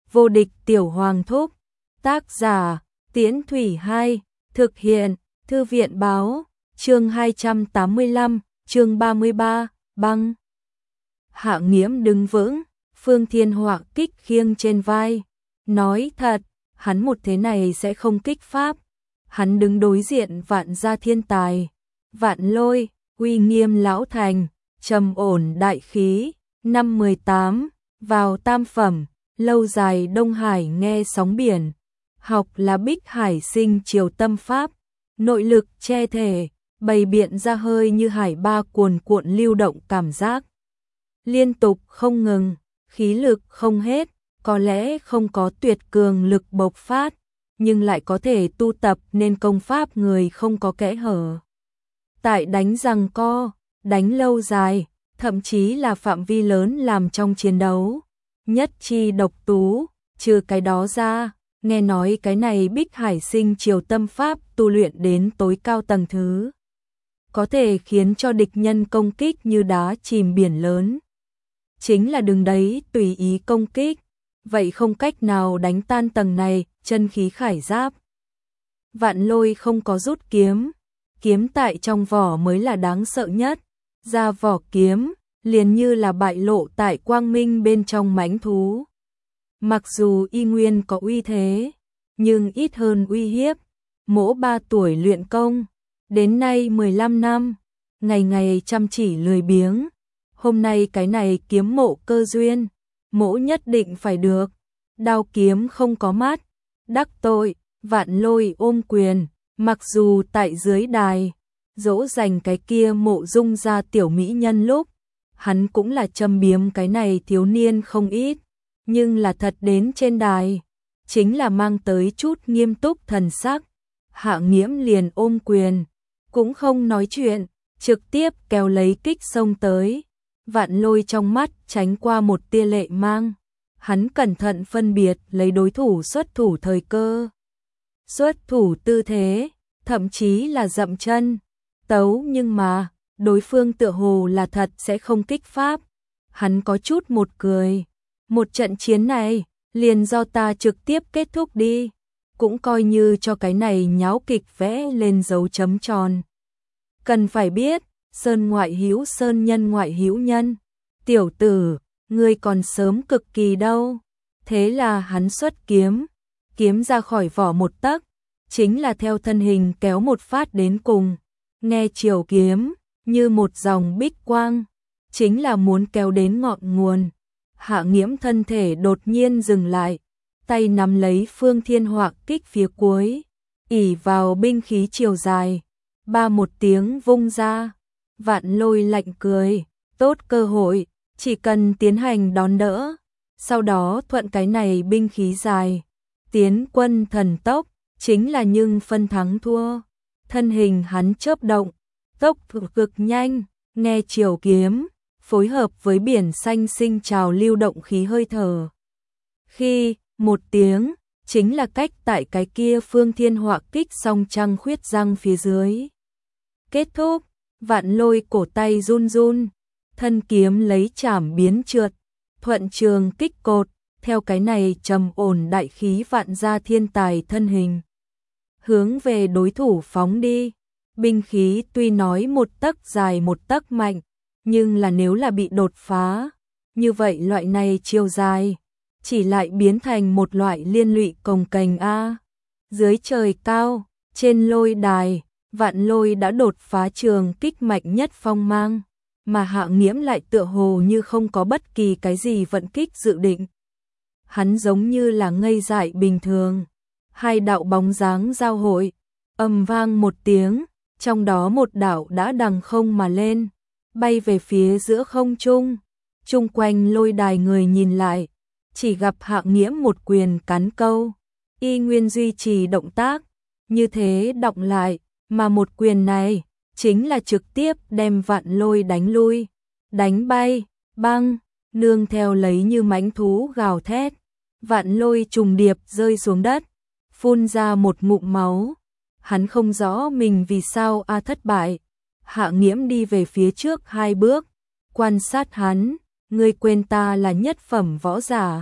Vô địch tiểu hoàng thúc. Tác giả, Tiễn Thủy 2, thực hiện, Thư viện báo, chương 285, chương 33, băng. Hạ Nghiễm đứng vững, Phương Thiên Họa kích khiêng trên vai, nói thật, hắn một thế này sẽ không kích pháp. Hắn đứng đối diện Vạn gia thiên tài, Vạn Lôi, uy nghiêm lão thành, trầm ổn đại khí, năm 18, vào tam phẩm, lâu dài Đông Hải nghe sóng biển, học là Bích Hải sinh triều tâm pháp, nội lực che thể, bày biện ra hơi như hải ba cuồn cuộn lưu động cảm giác. Liên tục không ngừng, khí lực không hết, có lẽ không có tuyệt cường lực bộc phát, nhưng lại có thể tu tập nên công pháp người không có kẽ hở. Tại đánh giằng co, đánh lâu dài, thậm chí là phạm vi lớn làm trong chiến đấu. Nhất chi độc tú, trừ cái đó ra, nghe nói cái này Bích Hải sinh triều tâm pháp tu luyện đến tối cao tầng thứ. Có thể khiến cho địch nhân công kích như đá chìm biển lớn. Chính là đừng đấy tùy ý công kích, vậy không cách nào đánh tan tầng này, chân khí khải giáp. Vạn Lôi không có rút kiếm, kiếm tại trong vỏ mới là đáng sợ nhất, ra vỏ kiếm, liền như là bại lộ tại quang minh bên trong mãnh thú. Mặc dù y nguyên có uy thế, nhưng ít hơn uy hiếp. Mỗ 3 tuổi luyện công, đến nay 15 năm, ngày ngày chăm chỉ lười biếng. Hôm nay cái này kiếm mộ cơ duyên, mỗ nhất định phải được. Đao kiếm không có mắt, đắc tội. Vạn Lôi ôm quyền, mặc dù tại dưới đài, dỗ dành cái kia mộ dung ra tiểu mỹ nhân lúc, hắn cũng là châm biếm cái này thiếu niên không ít, nhưng là thật đến trên đài, chính là mang tới chút nghiêm túc thần sắc. Hạ Nghiễm liền ôm quyền, cũng không nói chuyện, trực tiếp kéo lấy kích xông tới. Vạn Lôi trong mắt tránh qua một tia lệ mang, hắn cẩn thận phân biệt lấy đối thủ xuất thủ thời cơ, xuất thủ tư thế, thậm chí là dậm chân, tấu, nhưng mà đối phương tựa hồ là thật sẽ không kích pháp. Hắn có chút một cười, một trận chiến này liền do ta trực tiếp kết thúc đi, cũng coi như cho cái này nháo kịch vẽ lên dấu chấm tròn. Cần phải biết, sơn ngoại hữu sơn, nhân ngoại hữu nhân. Tiểu tử, ngươi còn sớm cực kỳ đâu. Thế là hắn xuất kiếm, kiếm ra khỏi vỏ một tấc, chính là theo thân hình kéo một phát đến cùng. Nghe chiều kiếm, như một dòng bích quang, chính là muốn kéo đến ngọn nguồn. Hạ Nghiễm thân thể đột nhiên dừng lại, tay nắm lấy Phương Thiên Họa kích phía cuối, ỷ vào binh khí chiều dài, ba một tiếng vung ra. Vạn Lôi lạnh cười, tốt cơ hội, chỉ cần tiến hành đón đỡ, sau đó thuận cái này binh khí dài, tiến quân thần tốc, chính là nhưng phân thắng thua. Thân hình hắn chớp động, tốc cực nhanh, nghe chiều kiếm, phối hợp với biển xanh sinh trào lưu động khí hơi thở. Khi, một tiếng, chính là cách tại cái kia Phương Thiên Họa kích song trăng khuyết răng phía dưới. Kết thúc, Vạn Lôi cổ tay run run, thân kiếm lấy chảm biến trượt, thuận trường kích cột, theo cái này trầm ổn đại khí vạn gia thiên tài thân hình, hướng về đối thủ phóng đi. Binh khí tuy nói một tấc dài một tấc mạnh, nhưng là nếu là bị đột phá, như vậy loại này chiều dài chỉ lại biến thành một loại liên lụy cồng kềnh a. Dưới trời cao, trên lôi đài, Vạn Lôi đã đột phá trường kích mạnh nhất phong mang, mà Hạ Nghiễm lại tựa hồ như không có bất kỳ cái gì vận kích dự định. Hắn giống như là ngây dại bình thường. Hai đạo bóng dáng giao hội, ầm vang một tiếng, trong đó một đạo đã đằng không mà lên, bay về phía giữa không trung. Chung quanh lôi đài người nhìn lại, chỉ gặp Hạ Nghiễm một quyền cán câu, y nguyên duy trì động tác, như thế đọng lại, mà một quyền này chính là trực tiếp đem Vạn Lôi đánh lui, đánh bay, băng, nương theo lấy như mãnh thú gào thét. Vạn Lôi trùng điệp rơi xuống đất, phun ra một ngụm máu. Hắn không rõ mình vì sao thất bại. Hạ Nghiễm đi về phía trước 2 bước, quan sát hắn, ngươi quên ta là nhất phẩm võ giả.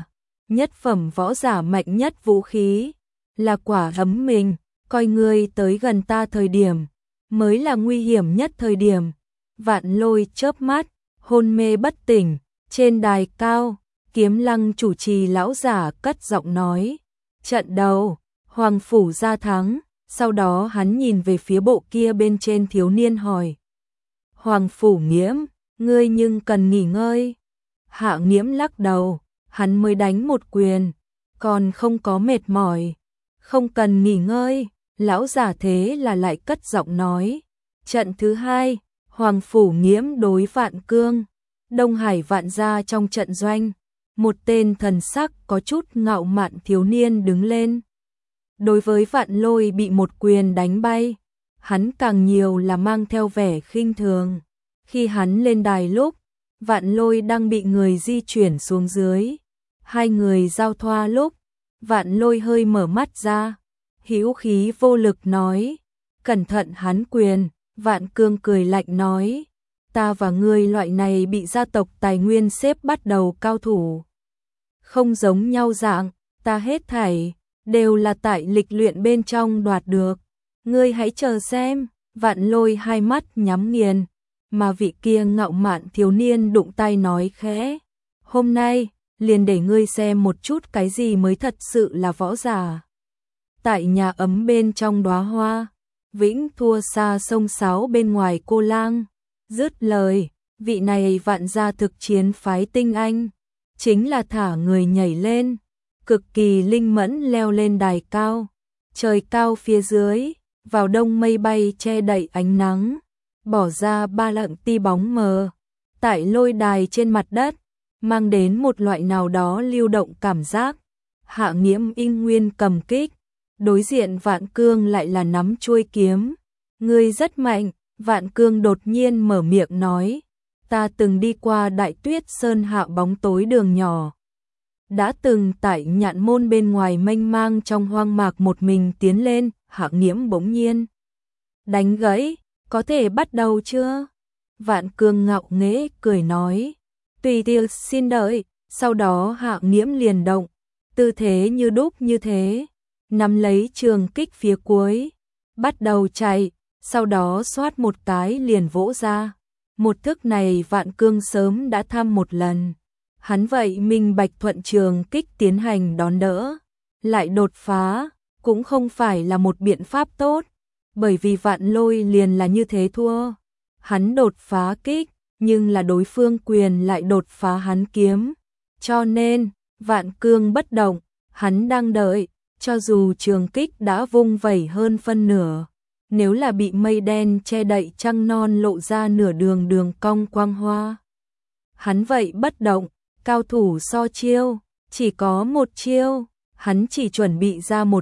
nhất phẩm võ giả mạnh nhất vũ khí, là quả ấm mình, coi ngươi tới gần ta thời điểm, mới là nguy hiểm nhất thời điểm. Vạn Lôi chớp mắt, hôn mê bất tỉnh, trên đài cao, Kiếm Lăng chủ trì lão giả cất giọng nói, trận đầu, Hoàng phủ gia thắng. Sau đó hắn nhìn về phía bộ kia bên trên thiếu niên hỏi, Hoàng phủ Nghiễm, ngươi nhưng cần nghỉ ngơi. Hạ Nghiễm lắc đầu, hắn mới đánh một quyền, còn không có mệt mỏi, không cần nghỉ ngơi. Lão giả thế là lại cất giọng nói, trận thứ hai, Hoàng phủ Nghiễm đối Vạn Cương, Đông Hải Vạn gia trong trận doanh. Một tên thần sắc có chút ngạo mạn thiếu niên đứng lên. Đối với Vạn Lôi bị một quyền đánh bay, hắn càng nhiều là mang theo vẻ khinh thường. Khi hắn lên đài lúc, Vạn Lôi đang bị người di chuyển xuống dưới. Hai người giao thoa lúc, Vạn Lôi hơi mở mắt ra, hữu khí vô lực nói, cẩn thận hắn quyền. Vạn Cương cười lạnh nói, ta và ngươi loại này bị gia tộc tài nguyên xếp bắt đầu cao thủ, không giống nhau dạng, ta hết thảy đều là tại lịch luyện bên trong đoạt được, ngươi hãy chờ xem. Vạn Lôi hai mắt nhắm nghiền, mà vị kia ngạo mạn thiếu niên đụng tay nói khẽ, hôm nay liền để ngươi xem một chút cái gì mới thật sự là võ giả. Tại nhà ấm bên trong đóa hoa, vĩnh thua xa sông sáo bên ngoài cô lang. Dứt lời, vị này Vạn gia thực chiến phái tinh anh, chính là thả người nhảy lên, cực kỳ linh mẫn leo lên đài cao. Trời cao phía dưới, vào đông mây bay che đậy ánh nắng, bỏ ra ba lạng ti bóng mờ. Tại lôi đài trên mặt đất, mang đến một loại nào đó lưu động cảm giác. Hạ Nghiễm in nguyên cầm kích, đối diện Vạn Cương lại là nắm chuôi kiếm. Ngươi rất mạnh. Vạn Cương đột nhiên mở miệng nói, ta từng đi qua Đại Tuyết Sơn hạ bóng tối đường nhỏ, đã từng tại Nhạn Môn bên ngoài mênh mang trong hoang mạc một mình tiến lên. Hạ Nghiễm bỗng nhiên đánh gãy, có thể bắt đầu chưa? Vạn Cương ngạo nghễ cười nói, tùy tiệc xin đợi. Sau đó Hạ Nghiễm liền động, tư thế như đúc như thế, nắm lấy trường kích phía cuối, bắt đầu chạy. Sau đó xoát một cái liền vỗ ra. Một thức này Vạn Cương sớm đã thăm một lần. Hắn vậy minh bạch thuận trường kích tiến hành đón đỡ, lại đột phá, cũng không phải là một biện pháp tốt, bởi vì Vạn Lôi liền là như thế thua. Hắn đột phá kích, nhưng là đối phương quyền lại đột phá hắn kiếm. Cho nên, Vạn Cương bất động, hắn đang đợi, cho dù trường kích đã vung vẩy hơn phân nửa. Nếu là bị mây đen che đậy trăng non lộ ra nửa đường đường cong quang hoa. Hắn vậy bất động, cao thủ so chiêu, chỉ có một chiêu, hắn chỉ chuẩn bị ra một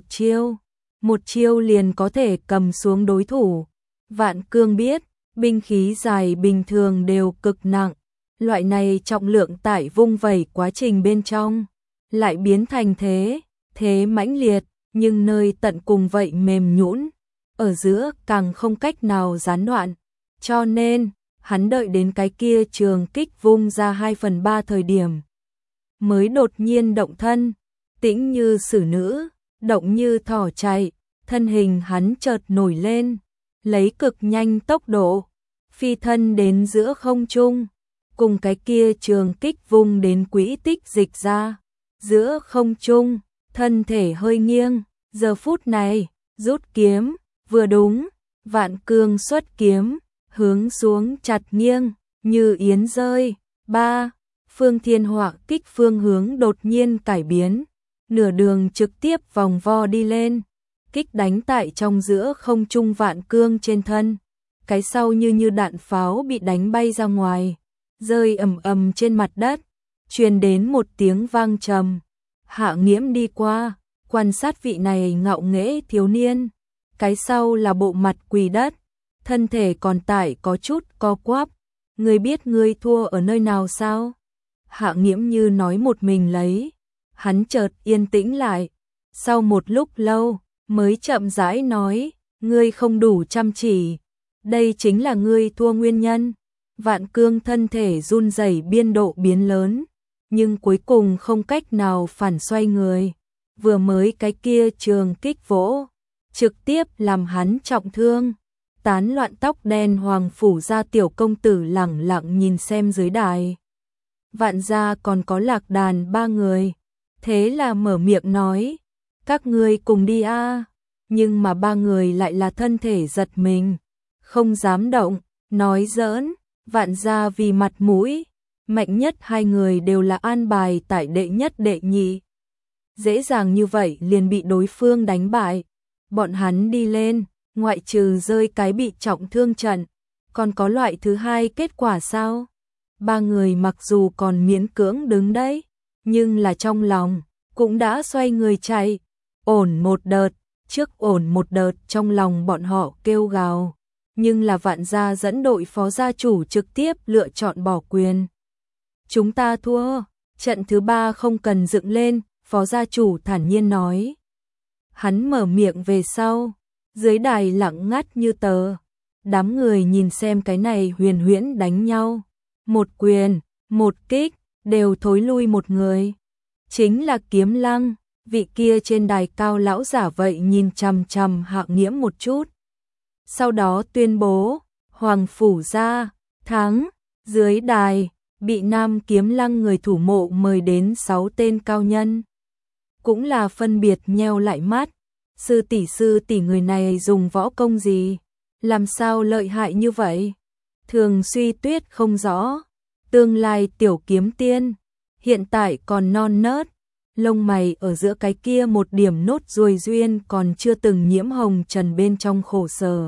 chiêu liền có thể cầm xuống đối thủ. Vạn Cương biết, binh khí dài bình thường đều cực nặng, loại này trọng lượng tại vung vẩy quá trình bên trong, lại biến thành thế mãnh liệt, nhưng nơi tận cùng vậy mềm nhũn. Ở giữa càng không cách nào gián đoạn, cho nên hắn đợi đến cái kia trường kích vung ra 2/3 thời điểm mới đột nhiên động thân, tĩnh như xử nữ, động như thỏ chạy, thân hình hắn chợt nổi lên, lấy cực nhanh tốc độ phi thân đến giữa không trung, cùng cái kia trường kích vung đến quỹ tích dịch ra giữa không trung, thân thể hơi nghiêng. Giờ phút này rút kiếm vừa đúng, Vạn Cương xuất kiếm, hướng xuống chặt nghiêng, như yến rơi. Phương Thiên Họa kích phương hướng đột nhiên cải biến, nửa đường trực tiếp vòng vo đi lên, kích đánh tại trong giữa không trung Vạn Cương trên thân. Cái sau như đạn pháo bị đánh bay ra ngoài, rơi ầm ầm trên mặt đất, truyền đến một tiếng vang trầm. Hạ Nghiễm đi qua, quan sát vị này ngạo nghễ thiếu niên. Cái sau là bộ mặt quỳ đất, thân thể còn tại có chút co quắp. Ngươi biết ngươi thua ở nơi nào sao? Hạ Nghiễm như nói một mình lấy. Hắn chợt yên tĩnh lại, sau một lúc lâu mới chậm rãi nói, ngươi không đủ chăm chỉ, đây chính là ngươi thua nguyên nhân. Vạn Cương thân thể run rẩy biên độ biến lớn, nhưng cuối cùng không cách nào phản xoay người. Vừa mới cái kia trường kích vỗ, trực tiếp làm hắn trọng thương. Tán loạn tóc đen Hoàng Phủ Gia tiểu công tử lẳng lặng nhìn xem dưới đài. Vạn gia còn có Lạc Đàn ba người, thế là mở miệng nói, các ngươi cùng đi a. Nhưng mà ba người lại là thân thể giật mình, không dám động, nói giỡn. Vạn gia vì mặt mũi, mạnh nhất hai người đều là an bài tại đệ nhất đệ nhị. Dễ dàng như vậy liền bị đối phương đánh bại. Bọn hắn đi lên, ngoại trừ rơi cái bị trọng thương trận, còn có loại thứ hai kết quả sao? Ba người mặc dù còn miễn cưỡng đứng đấy, nhưng là trong lòng cũng đã xoay người chạy. Ổn một đợt, trước ổn một đợt trong lòng bọn họ kêu gào. Nhưng là Vạn gia dẫn đội phó gia chủ trực tiếp lựa chọn bỏ quyền. Chúng ta thua, trận thứ ba không cần dựng lên, phó gia chủ thản nhiên nói. Hắn mở miệng về sau, dưới đài lặng ngắt như tờ. Đám người nhìn xem cái này huyền huyễn đánh nhau. Một quyền, một kích, đều thối lui một người. Chính là Kiếm Lăng, vị kia trên đài cao lão giả vậy nhìn chằm chằm Hạng Nghiễm một chút. Sau đó tuyên bố, Hoàng Phủ Gia, thắng, dưới đài, bị Nam Kiếm Lăng người thủ mộ mời đến 6 tên cao nhân. Cũng là phân biệt nheo lại mắt, sư tỷ người này dùng võ công gì, làm sao lợi hại như vậy? Thường Suy Tuyết không rõ, tương lai tiểu kiếm tiên, hiện tại còn non nớt, lông mày ở giữa cái kia một điểm nốt ruồi duyên còn chưa từng nhiễm hồng trần bên trong khổ sở.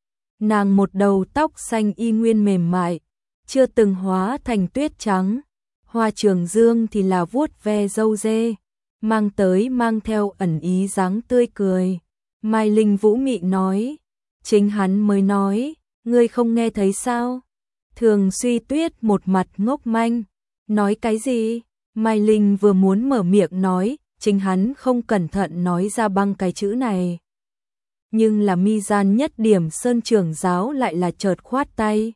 Nàng một đầu tóc xanh y nguyên mềm mại, chưa từng hóa thành tuyết trắng. Hoa Trường Dương thì là vuốt ve râu dê, mang theo ẩn ý dáng tươi cười. Mai Linh vũ mị nói, chính hắn mới nói, ngươi không nghe thấy sao? Thường Suy Tuyết một mặt ngốc manh, nói cái gì? Mai Linh vừa muốn mở miệng nói, chính hắn không cẩn thận nói ra băng cái chữ này. Nhưng là mi gian nhất điểm Sơn trưởng giáo lại là chợt khoát tay.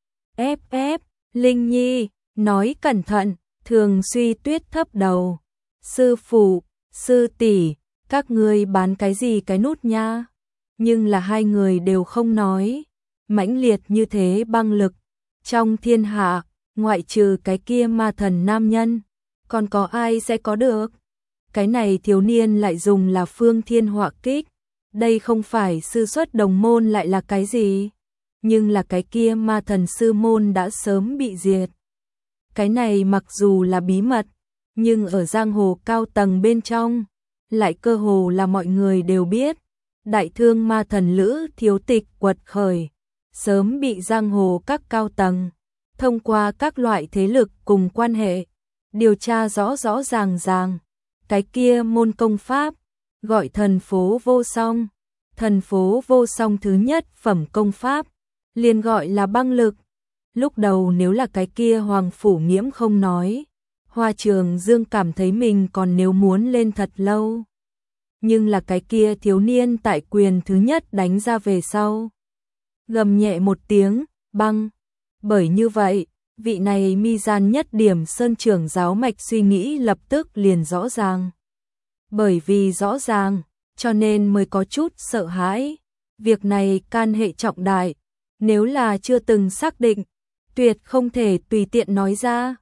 Ép, Linh Nhi, nói cẩn thận. Thường Suy Tuyết thấp đầu. Sư phụ, sư tỷ, các ngươi bán cái gì cái nút nha? Nhưng là hai người đều không nói. Mãnh liệt như thế băng lực, trong thiên hạ, ngoại trừ cái kia ma thần nam nhân, còn có ai sẽ có được? Cái này thiếu niên lại dùng là phương thiên họa kích. Đây không phải sư xuất đồng môn lại là cái gì? Nhưng là cái kia ma thần sư môn đã sớm bị diệt. Cái này mặc dù là bí mật, nhưng ở giang hồ cao tầng bên trong, lại cơ hồ là mọi người đều biết. Đại thương ma thần Lữ Thiếu Tịch quật khởi, sớm bị giang hồ các cao tầng, thông qua các loại thế lực cùng quan hệ, điều tra rõ ràng. Cái kia môn công pháp, gọi thần phố vô song. Thần phố vô song thứ nhất phẩm công pháp, liền gọi là băng lực. Lúc đầu nếu là cái kia Hoàng Phủ Nghiễm không nói, Hoa Trường Dương cảm thấy mình còn nếu muốn lên thật lâu. Nhưng là cái kia thiếu niên tại quyền thứ nhất đánh ra về sau, gầm nhẹ một tiếng, băng. Bởi như vậy, vị này mi gian nhất điểm Sơn trưởng giáo mạch suy nghĩ lập tức liền rõ ràng. Bởi vì rõ ràng, cho nên mới có chút sợ hãi. Việc này can hệ trọng đại, nếu là chưa từng xác định, tuyệt không thể tùy tiện nói ra.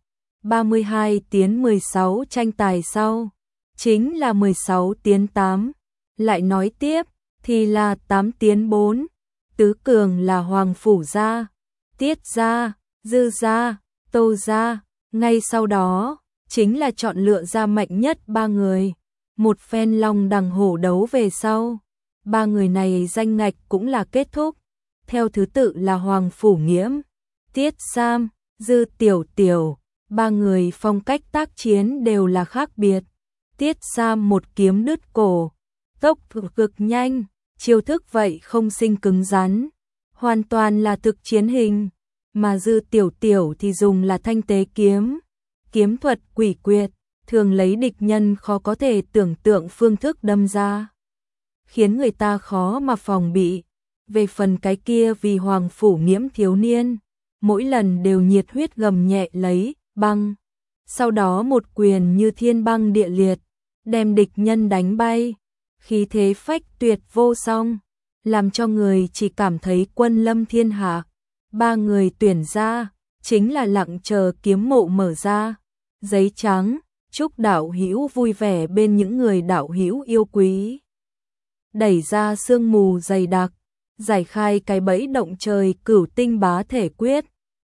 32-16 tranh tài sau, chính là 16-8. Lại nói tiếp, thì là 8-4. Tứ cường là Hoàng Phủ Gia, Tiết Gia, Dư Gia, Tô Gia. Ngay sau đó, chính là chọn lựa ra mạnh nhất 3 người. Một phen long đằng hổ đấu về sau, 3 người này danh ngạch cũng là kết thúc. Theo thứ tự là Hoàng Phủ Nghiễm, Tiết Sam, Dư Tiểu Tiểu. 3 người phong cách tác chiến đều là khác biệt. Tiết Sam một kiếm đứt cổ, tốc cực nhanh, chiêu thức vậy không sinh cứng rắn, hoàn toàn là thực chiến hình. Mà Dư Tiểu Tiểu thì dùng là thanh tế kiếm, kiếm thuật quỷ quyệt, thường lấy địch nhân khó có thể tưởng tượng phương thức đâm ra, khiến người ta khó mà phòng bị. Về phần cái kia vì Hoàng Phủ Nghiễm thiếu niên, mỗi lần đều nhiệt huyết gầm nhẹ lấy, băng. sau đó một quyền như thiên băng địa liệt, đem địch nhân đánh bay, khí thế phách tuyệt vô song, làm cho người chỉ cảm thấy quân lâm thiên hạ. Ba người tuyển ra, chính là lặng chờ kiếm mộ mở ra, giấy trắng, chúc đạo hữu vui vẻ bên những người đạo hữu yêu quý. Đẩy ra sương mù dày đặc, giải khai cái bẫy động trời Cửu Tinh Bá Thể Quyết.